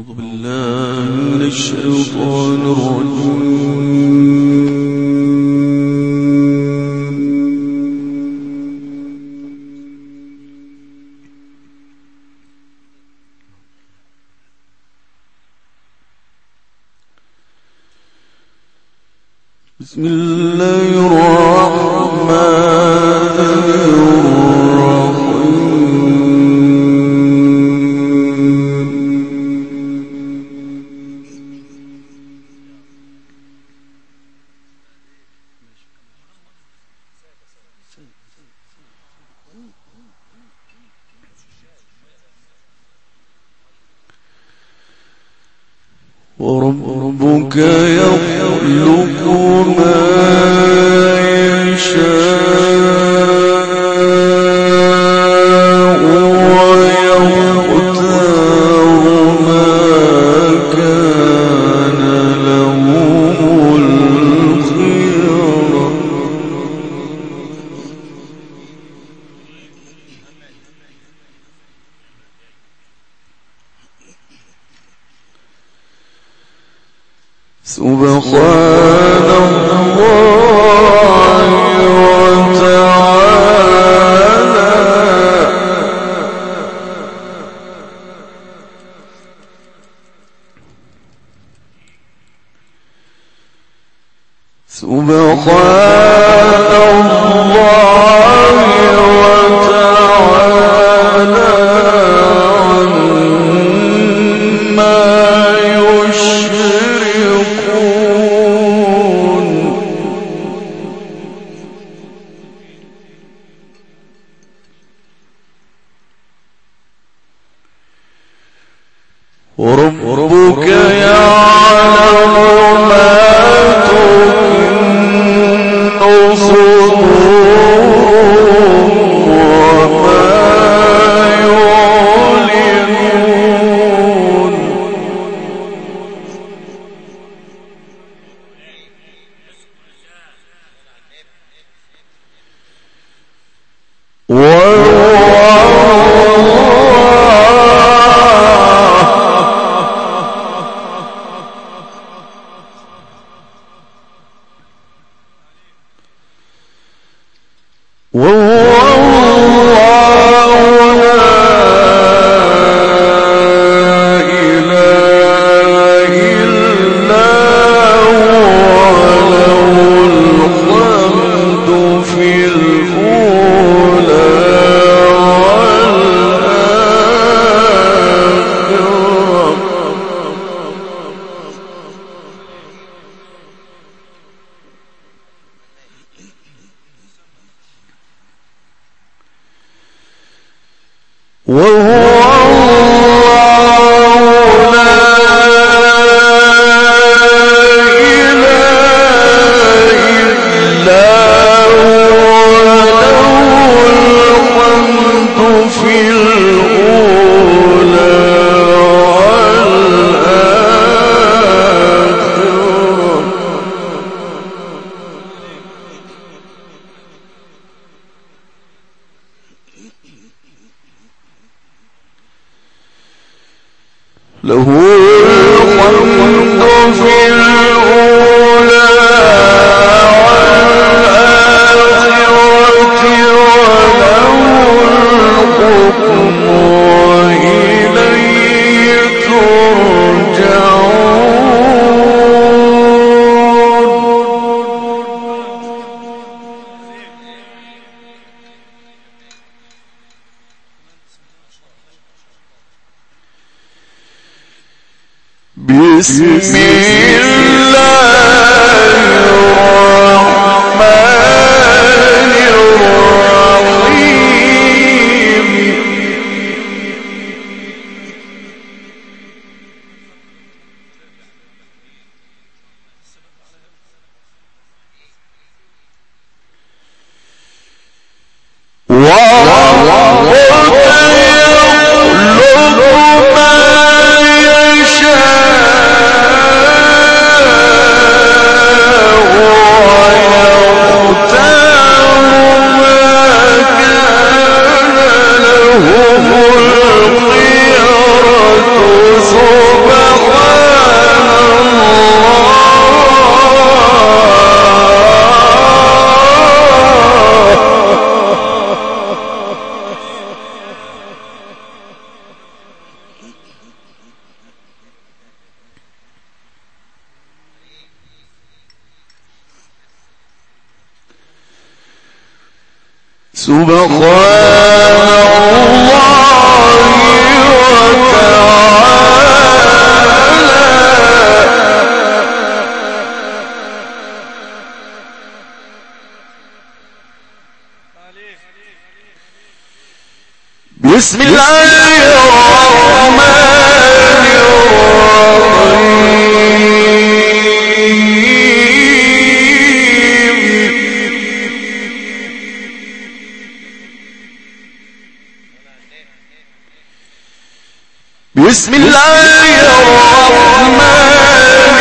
أعوذ بالله من الشيطان الرجيم. بسم الله الرحمن وربك يخلق ما يشاء ويختار ما كان لهم الخيرة سبحان الله وتعالى سبحان الله وتعالى عما يشركون وربك يعلم ما تكن صدورهم وما يعلنون له الحمد في الأولى والآخرة وله الحكم وإليه بسم الله الرحمن الرحيم وربك يخلق ما يشاء بسم الله الرحمن الرحيم بسم الله الرحمن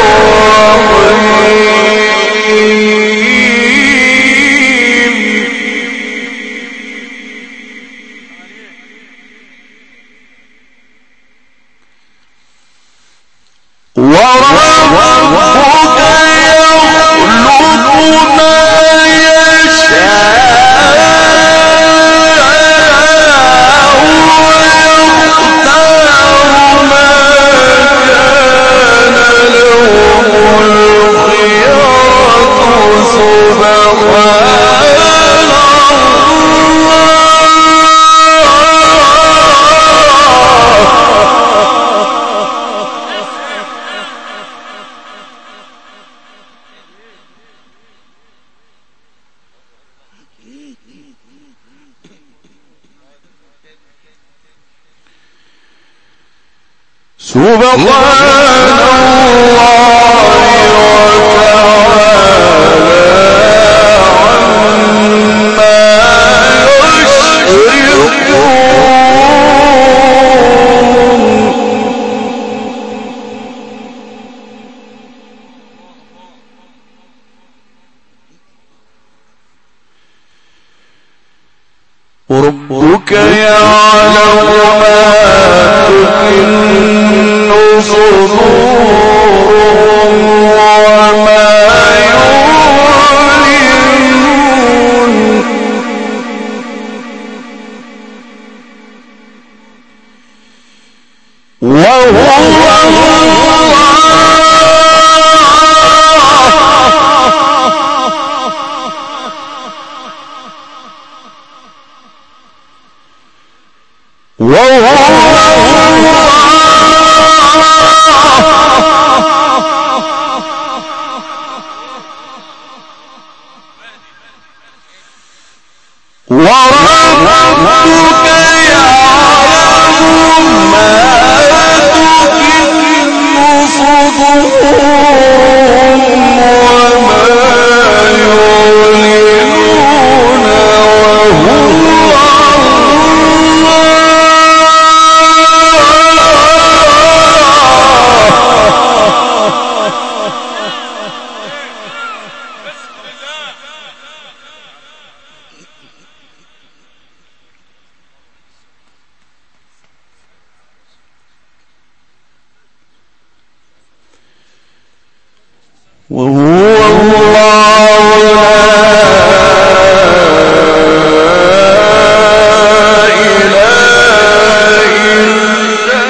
وربك يخلق ما يشاء ويختار ما كان لهم الخيرة سبحان ربك يعلم ما تكن صدورهم وما يعلنون وهو وربك يعلم ما تكن صدورهم وما يعلنون وهو الله لا إله إلا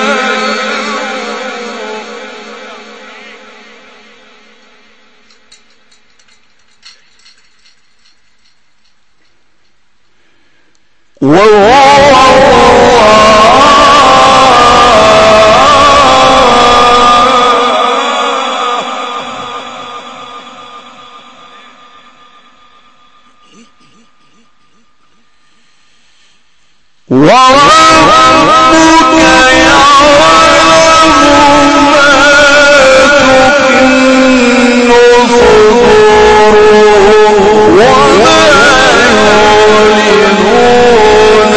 وربك يعلم ما تكن صدورهم وما يعلنون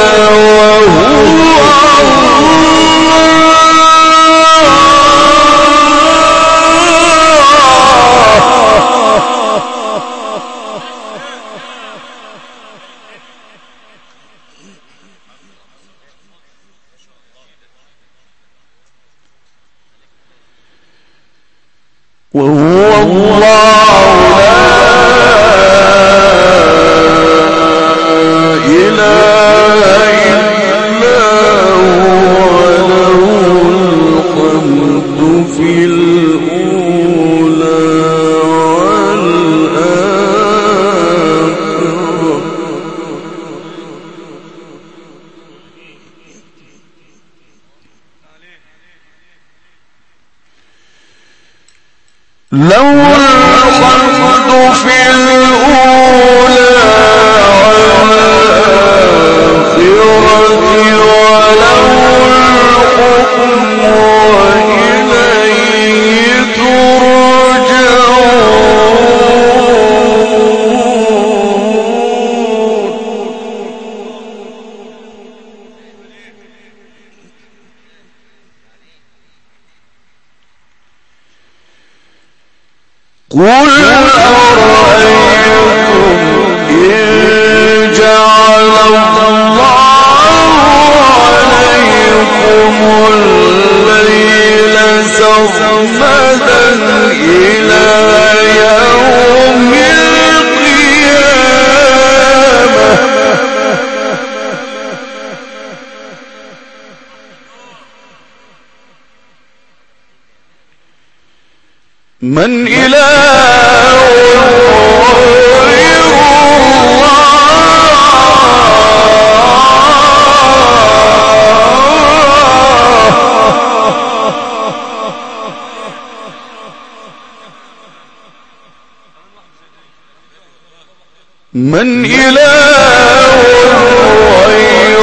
وهو الله لا إله إلا هو له الحمد في الأولى والآخرة له الحمد في الأولى والآخرة وله الحكم وإليه قل أرأيتم إن جعل الله عليكم الليل سرمدا إلى يوم القيامة من إله غير من إله غير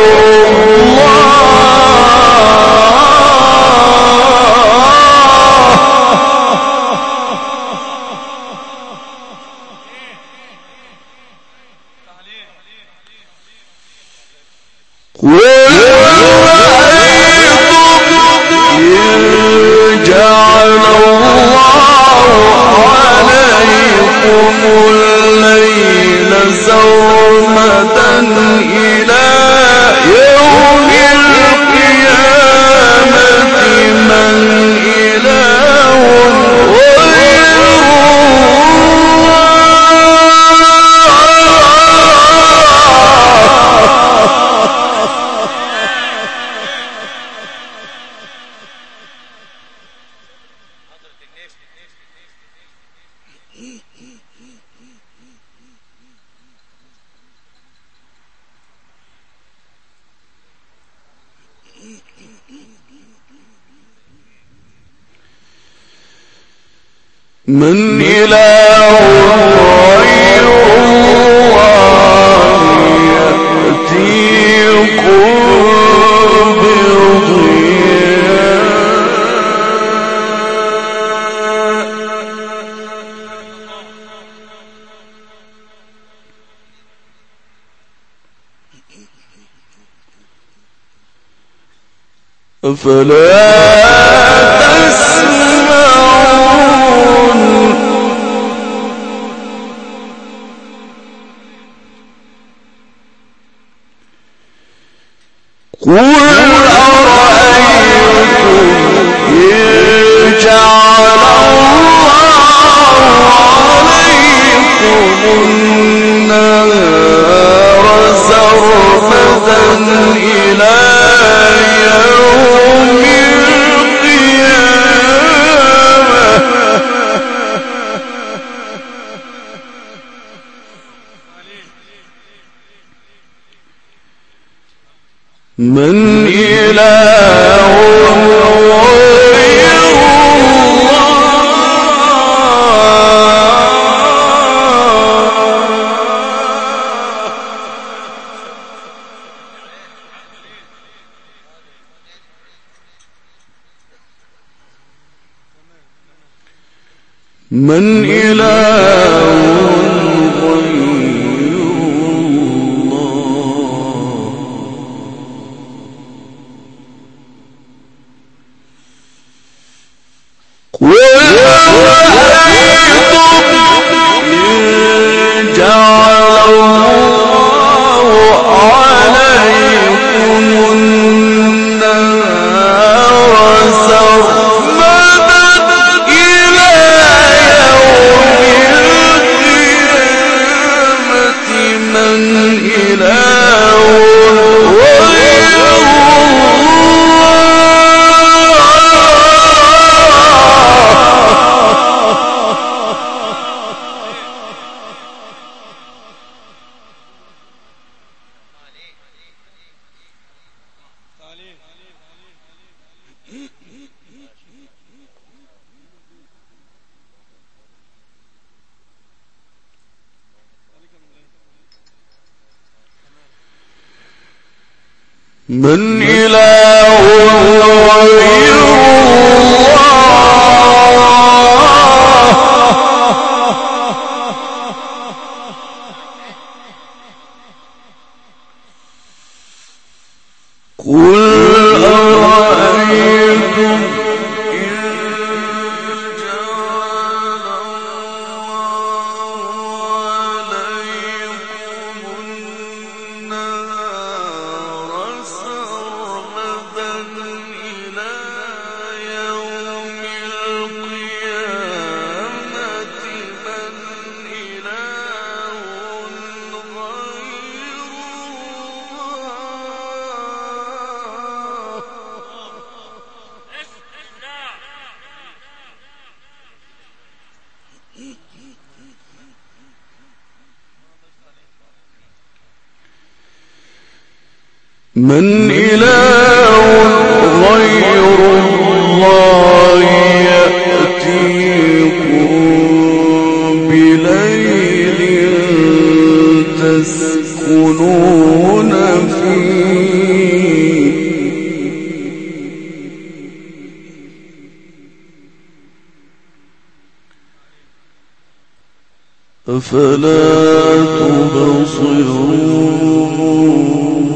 من إله غير الله يأتيكم بضياء أفلا قل أرأيتم إن جعل الله عليكم النهار سرمدا إلى يوم القيامة من إله غير من إله من إله غير من إله غير الله يأتيكم بليل تسكنون فيه أفلا تبصرون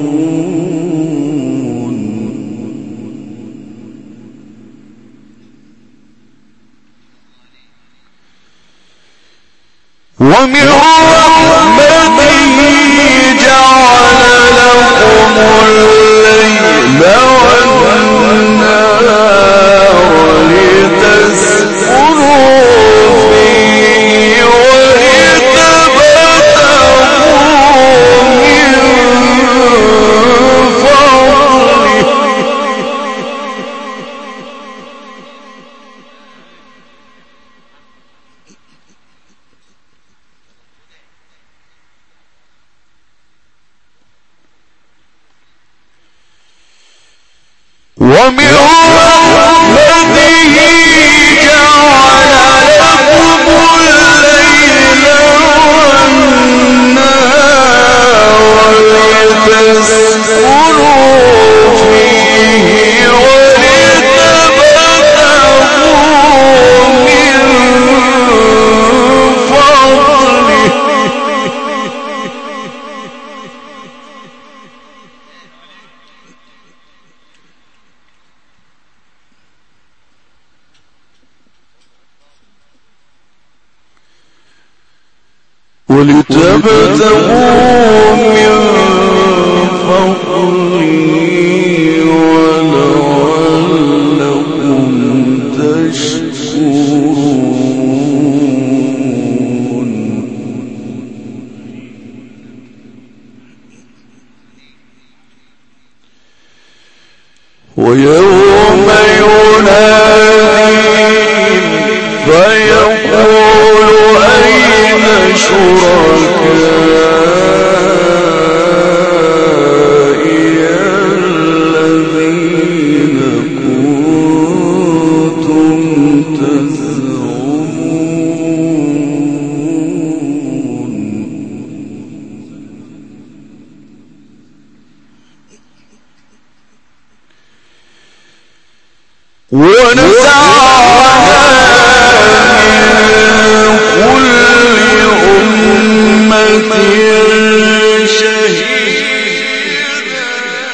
ومن رحمته جعل لكم الليل والنهار لتسكنوا فيه ولتبتغوا من فضله ومن رحمته جعل لكم الليل والنهار لتسكنوا فيه ولتبتغوا من فضله ولتبتغوا من فضله ولعلكم تشكرون ويوم يناديهم فيقول أين شركائي الذين كنتم تزعمون ونزعنا من كل أمة شهيدا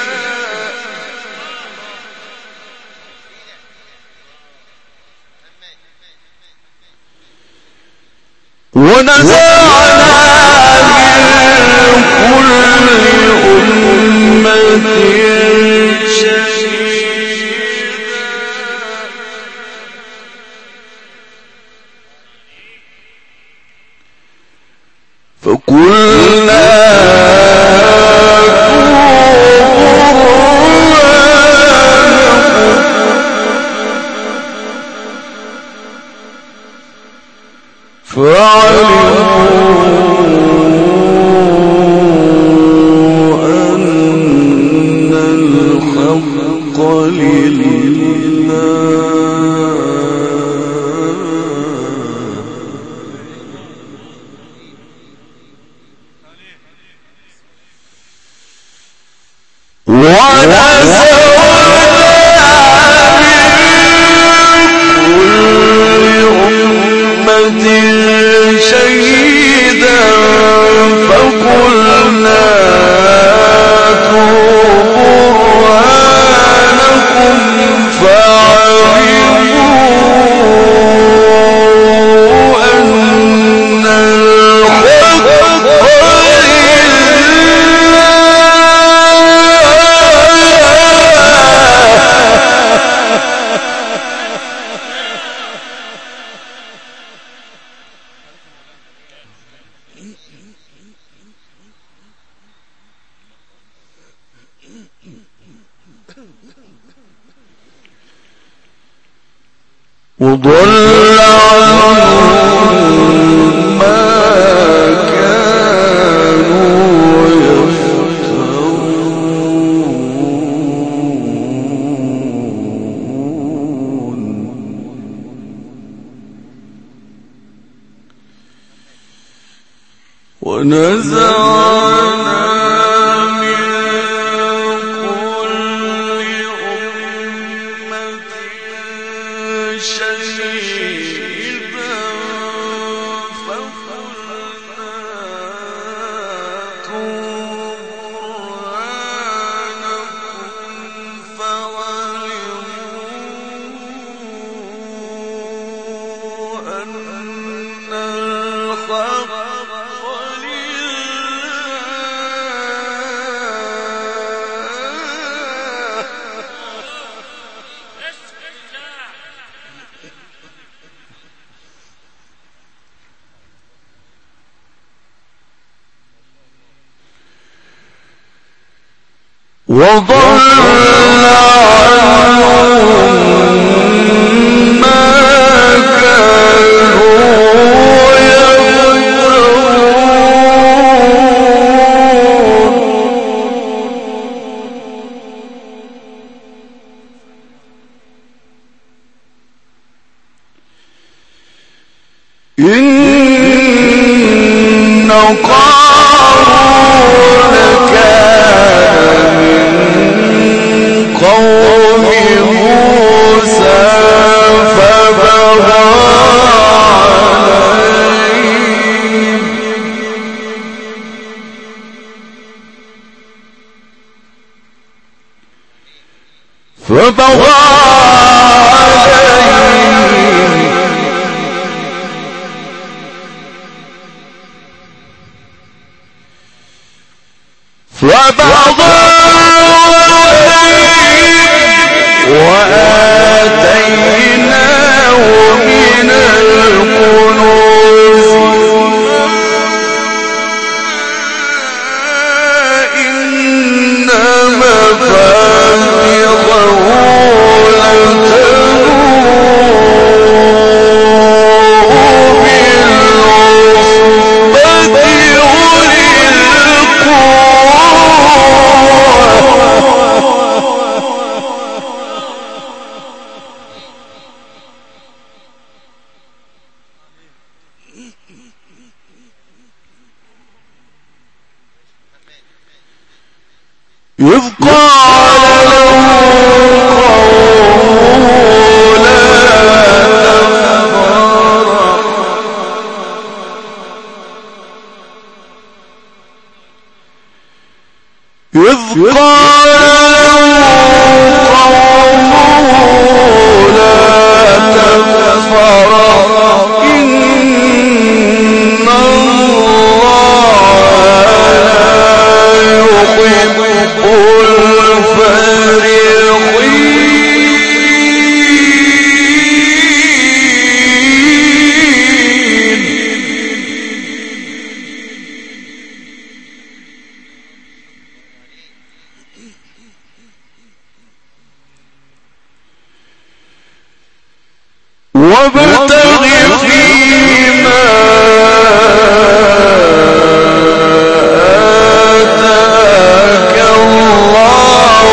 ونزعنا من كل أمة فقلنا فعلموا أن الحق لله ولا وضل عنهم ما كانوا يفترون ونزعنا وضل عنهم ما كانوا يفترون إن قارون كان قوم موسى فبغى وآتيناه من الكنوز إن مفاتحه لتنوء بالعصبة أولي إذ قال له قومه لا تفرح إذ قال له قومه لا تفرح إن الله لا يحب وابتغ فيما آتاك الله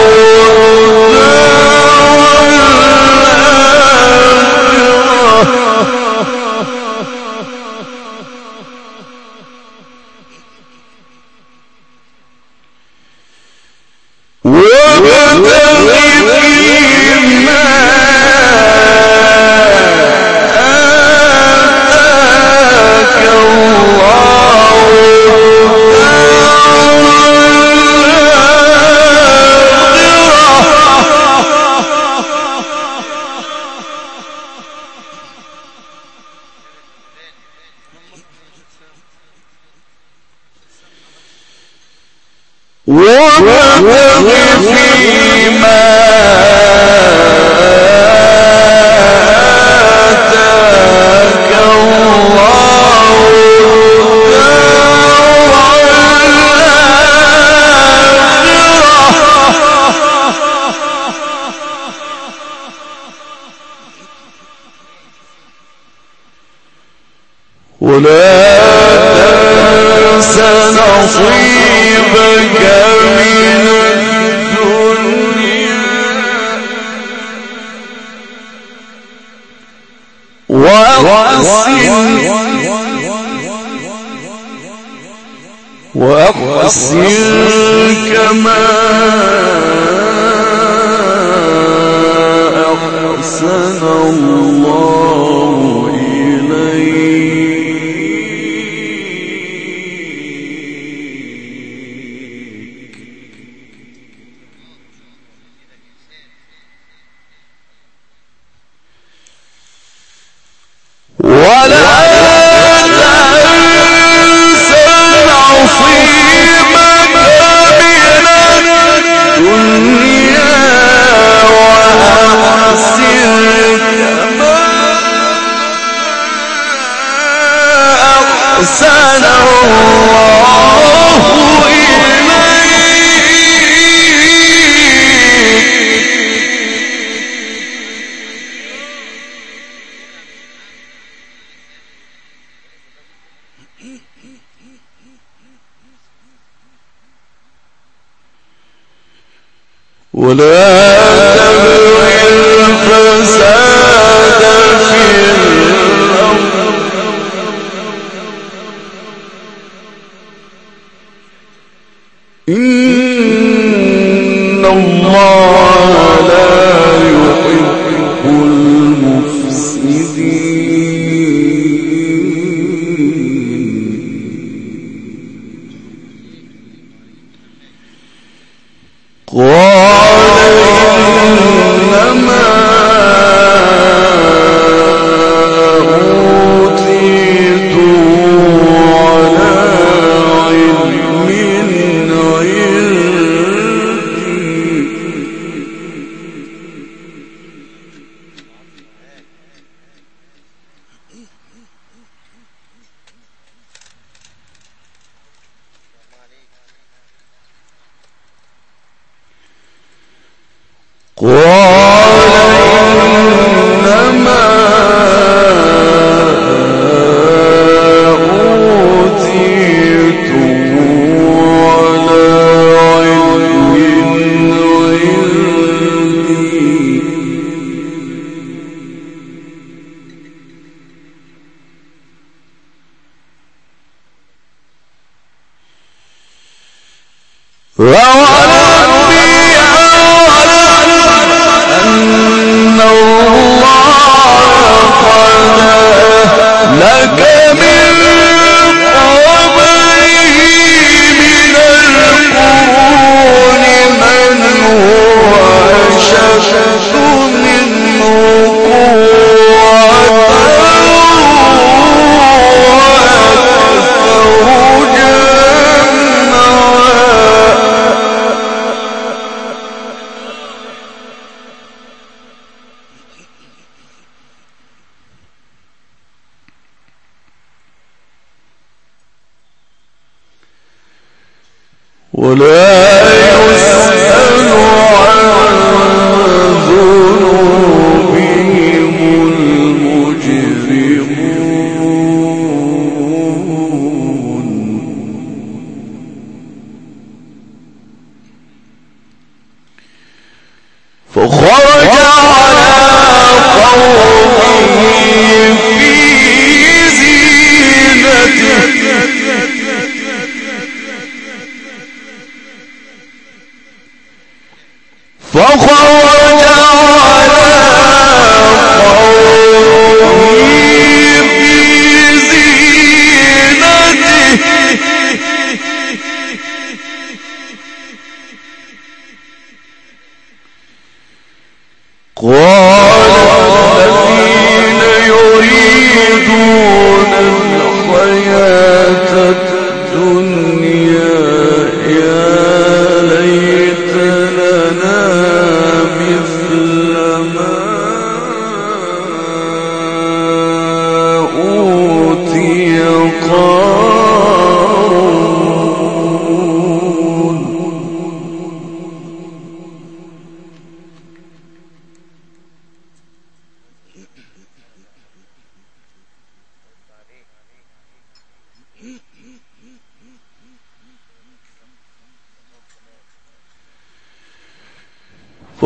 الدار الآخرة وابتغ وابتغ فيما آتاك الله ولا تنس نصيبك من الدنيا وأحسن كما أحسن الله إليك ولا تنس نصيبك من الدنيا وأحسن كما أحسن الله إليك ولا تبغ الفساد في الأرض إن الله لا يحب المفسدين قال إنما أوتيته على علم ولا يسأل عن ذنوبهم المجرمون فخرج على قومه في زينته فخرج على قومه في زينته قال الذين يريدون الحياة الدنيا يا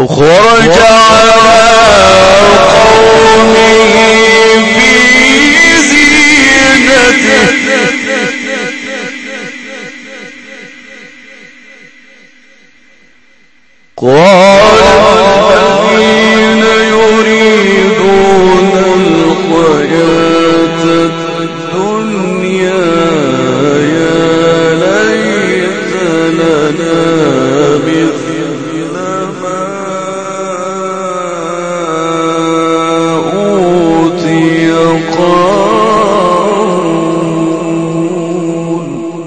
فخرج على قومه في زينته قال الذين يريدون الحياة الدنيا يا ليت لنا مثل ما أوتي قارون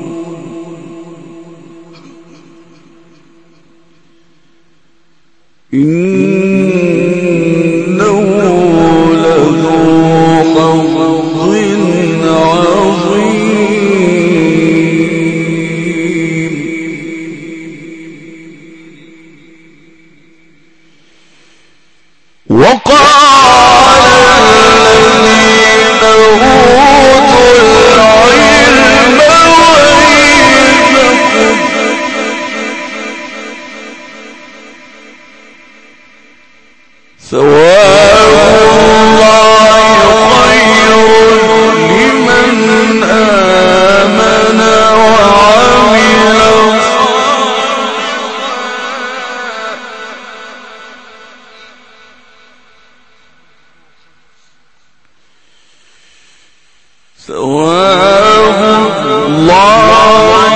إنه لذو حظ عظيم وقال الذين أوتوا العلم ويلكم ثواب الله خير لمن آمن وعمل ثواب الله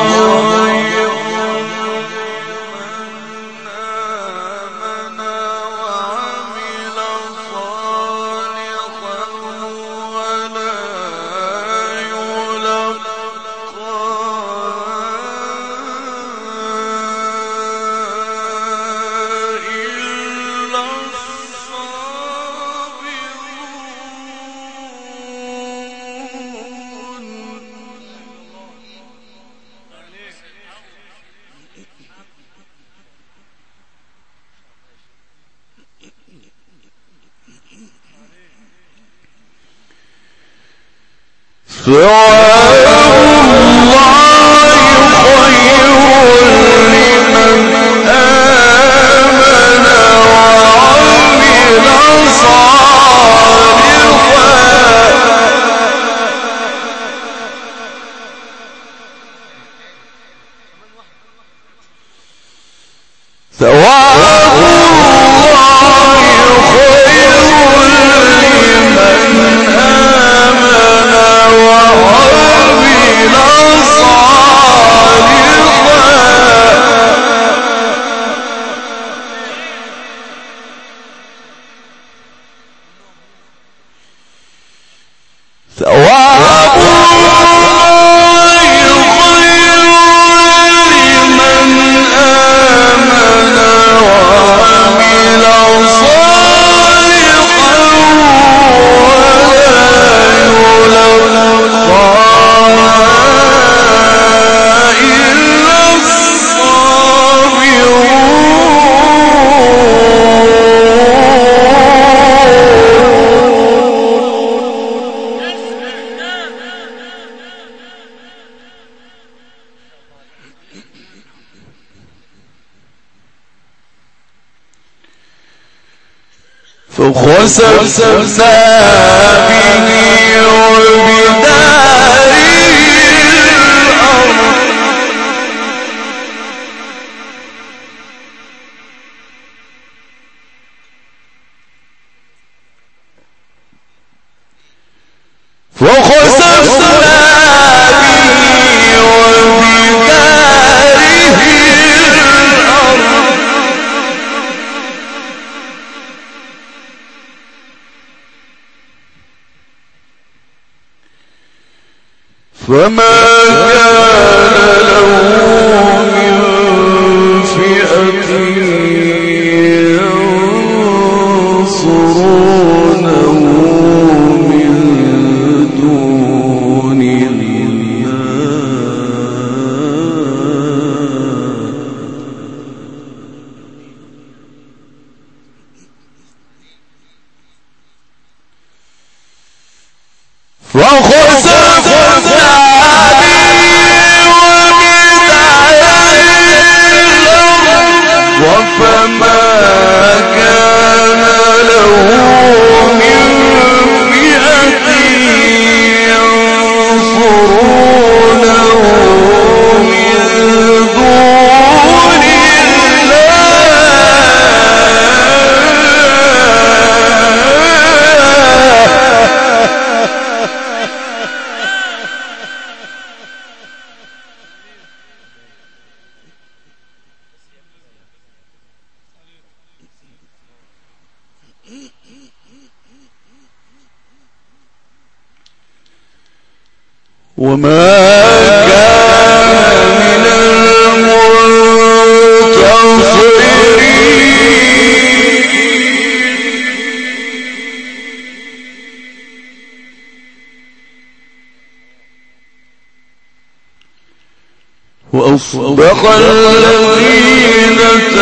فخسفنا به وبداره الأرض فما كان له من فئة ينصرونه من دون الله فخسفنا به وبداره وما كان من المنتصرين وأصبح الذين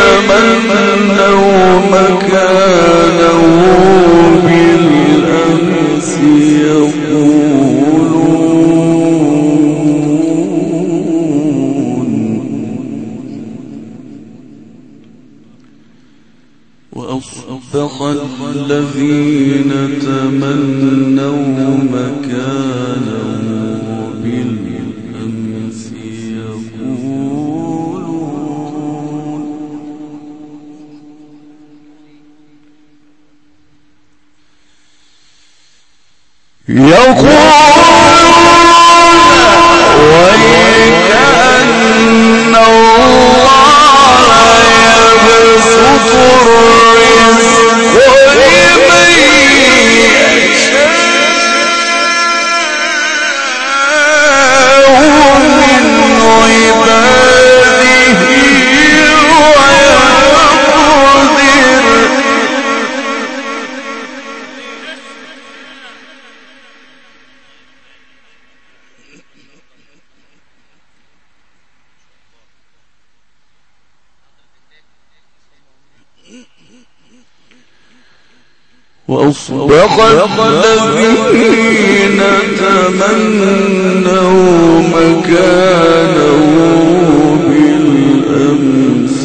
تمنوا مكانه بالأمس الذين تمنوا مكانه بالأمس يقولون ويكأن الله يبسط الرزق لمن يشاء من عباده ويقدر وأصبح الذين تمنوا مكانه بالأمس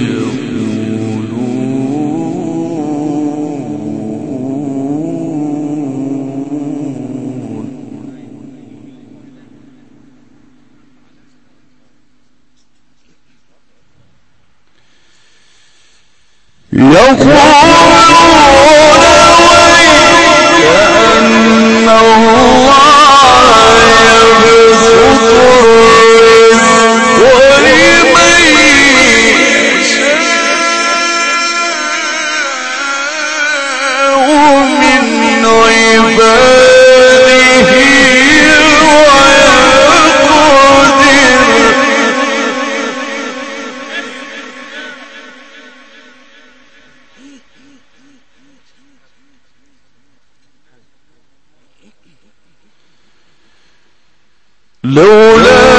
لولا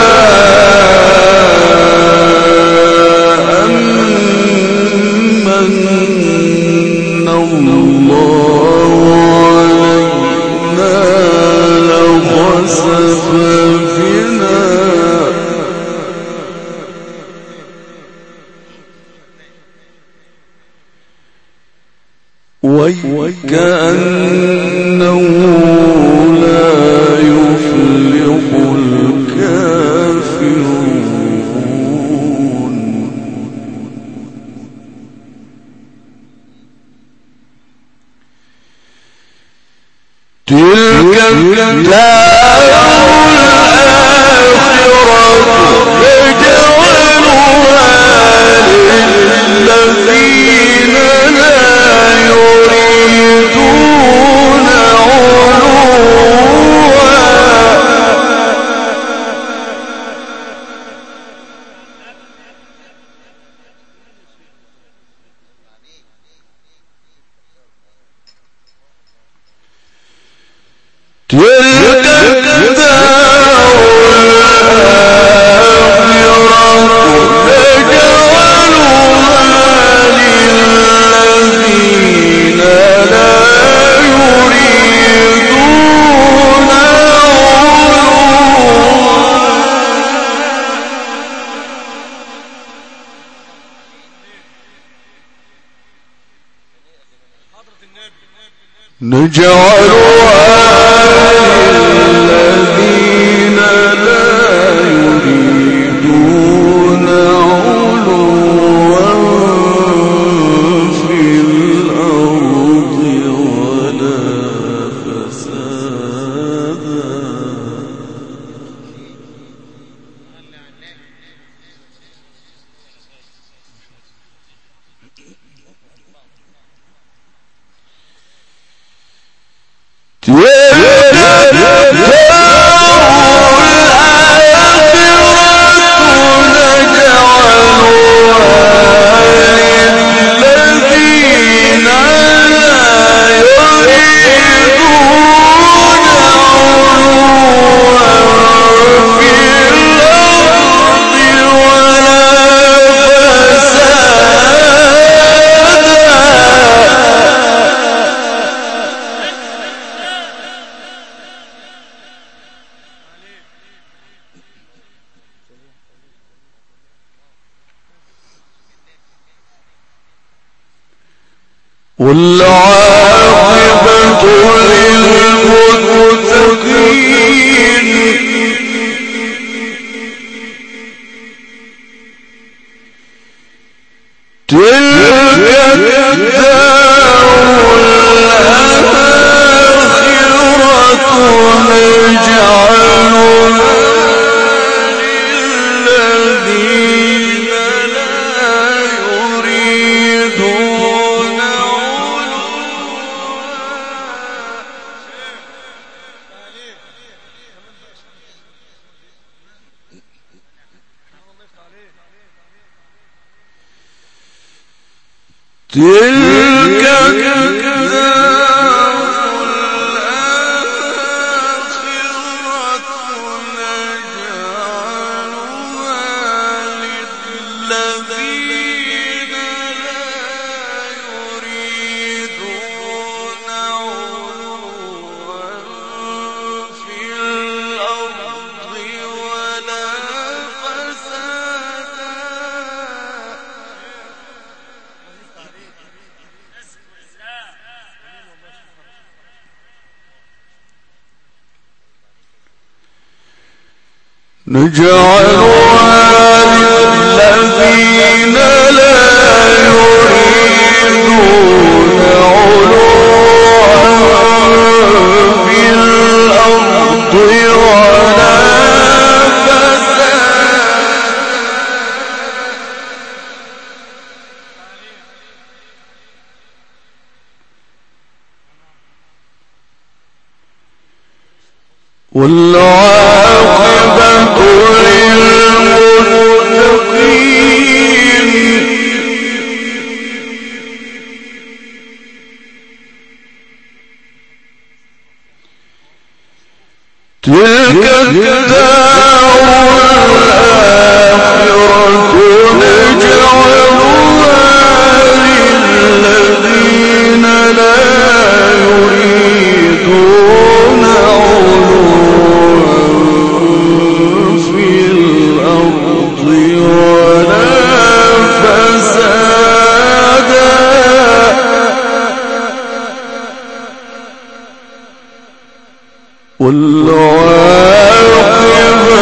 أمن الله علينا لخسف بنا وكأنه لا يفلح الكافرون تلك الدار الآخرة يجعلها للذين لا يريدون تلك الدار الآخرة يجعلها للذين لا يريدون نجعلها للذين لا يريدون علوا في الأرض ولا فسادا تلك الدار والعاقبة للمتقين تلك الدار الآخرة نجعلها للذين لا يريدون تلك الدار الآخرة نجعلها للذين لا يريدون علوا في الأرض ولا فسادا نجعلها للذين لا يريدون علوا في الأرض ولا فسادا والعاقبة للمتقين تلك الدار الآخرة نجعلها للذين لا يريدون علوا في الأرض ولا فسادا والعاقبة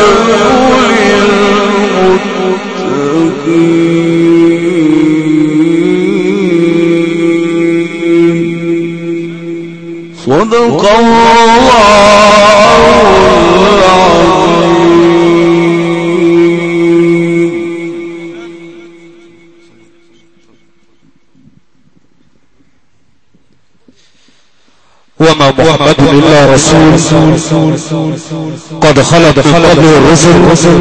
للمتقين صدق الله وما محمد إلا رسول قد خلت من قبله الرسل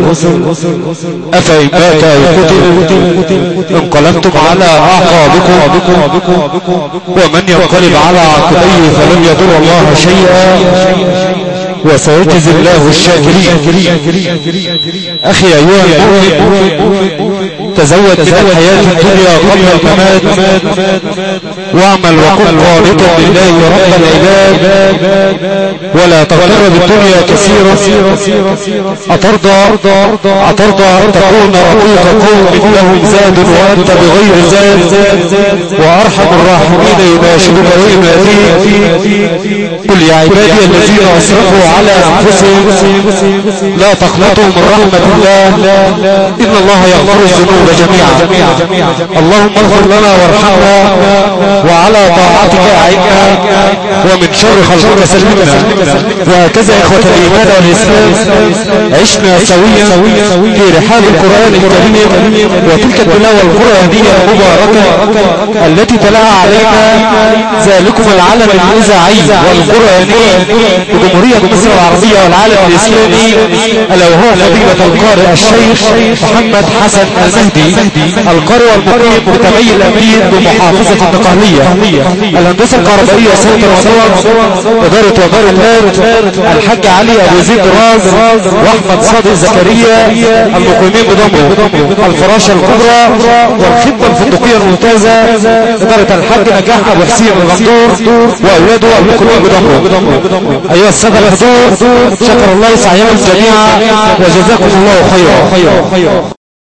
أفإن مات أو قتل انقلبتم على أعقابكم ومن ينقلب على عقبيه فلن يضر الله شيئا وسيجزي الله الشاكرين. أخي أيها المؤمن تزود من الحياة الدنيا قبل الممات واعمل وكن قانتا لله رب العباد ولا تغتر بالدنيا كثيرا. أترضى أن تكون رقيق قوم لهم زاد وأنت بغير زاد وأرحم الراحمين يناشدك ويناديك قل يا عبادي الذين أسرفوا على أنفسهم لا تقنطوا من رحمة الله إن الله يغفر الذنوب جميعا. اللهم اغفر لنا وارحمنا وعلى طاعتك أعنا ومن شر خلقك سلمنا. وهكذا إخوة الإيمان والإسلام عشنا سويا في رحاب القرآن الكريم وتلك التلاوة القرآنية المباركة التي تلاها علينا ذلكم العالم الإذاعي والقرآني بجمهورية مصر العربية والعالم الإسلامي ألا وهو فضيلة القارئ الشيخ محمد حسن المهدي القارئ والمقيم متبي الأمين بمحافظة النقهلية. الهندسة الكهربائية صوت رمضان إدارة وزارة النت الحاج علي أبو زيد راز وأحمد صادق زكريا المقيمين بضمه الفراشة الكبرى والخدمة الفندقية الممتازة إدارة الحاج نجاح أبو حسين الغندور وأولاده المقيمين بضمه. أيها السادة الحضور شكر الله سعيكم جميعا وجزاكم الله خيرا.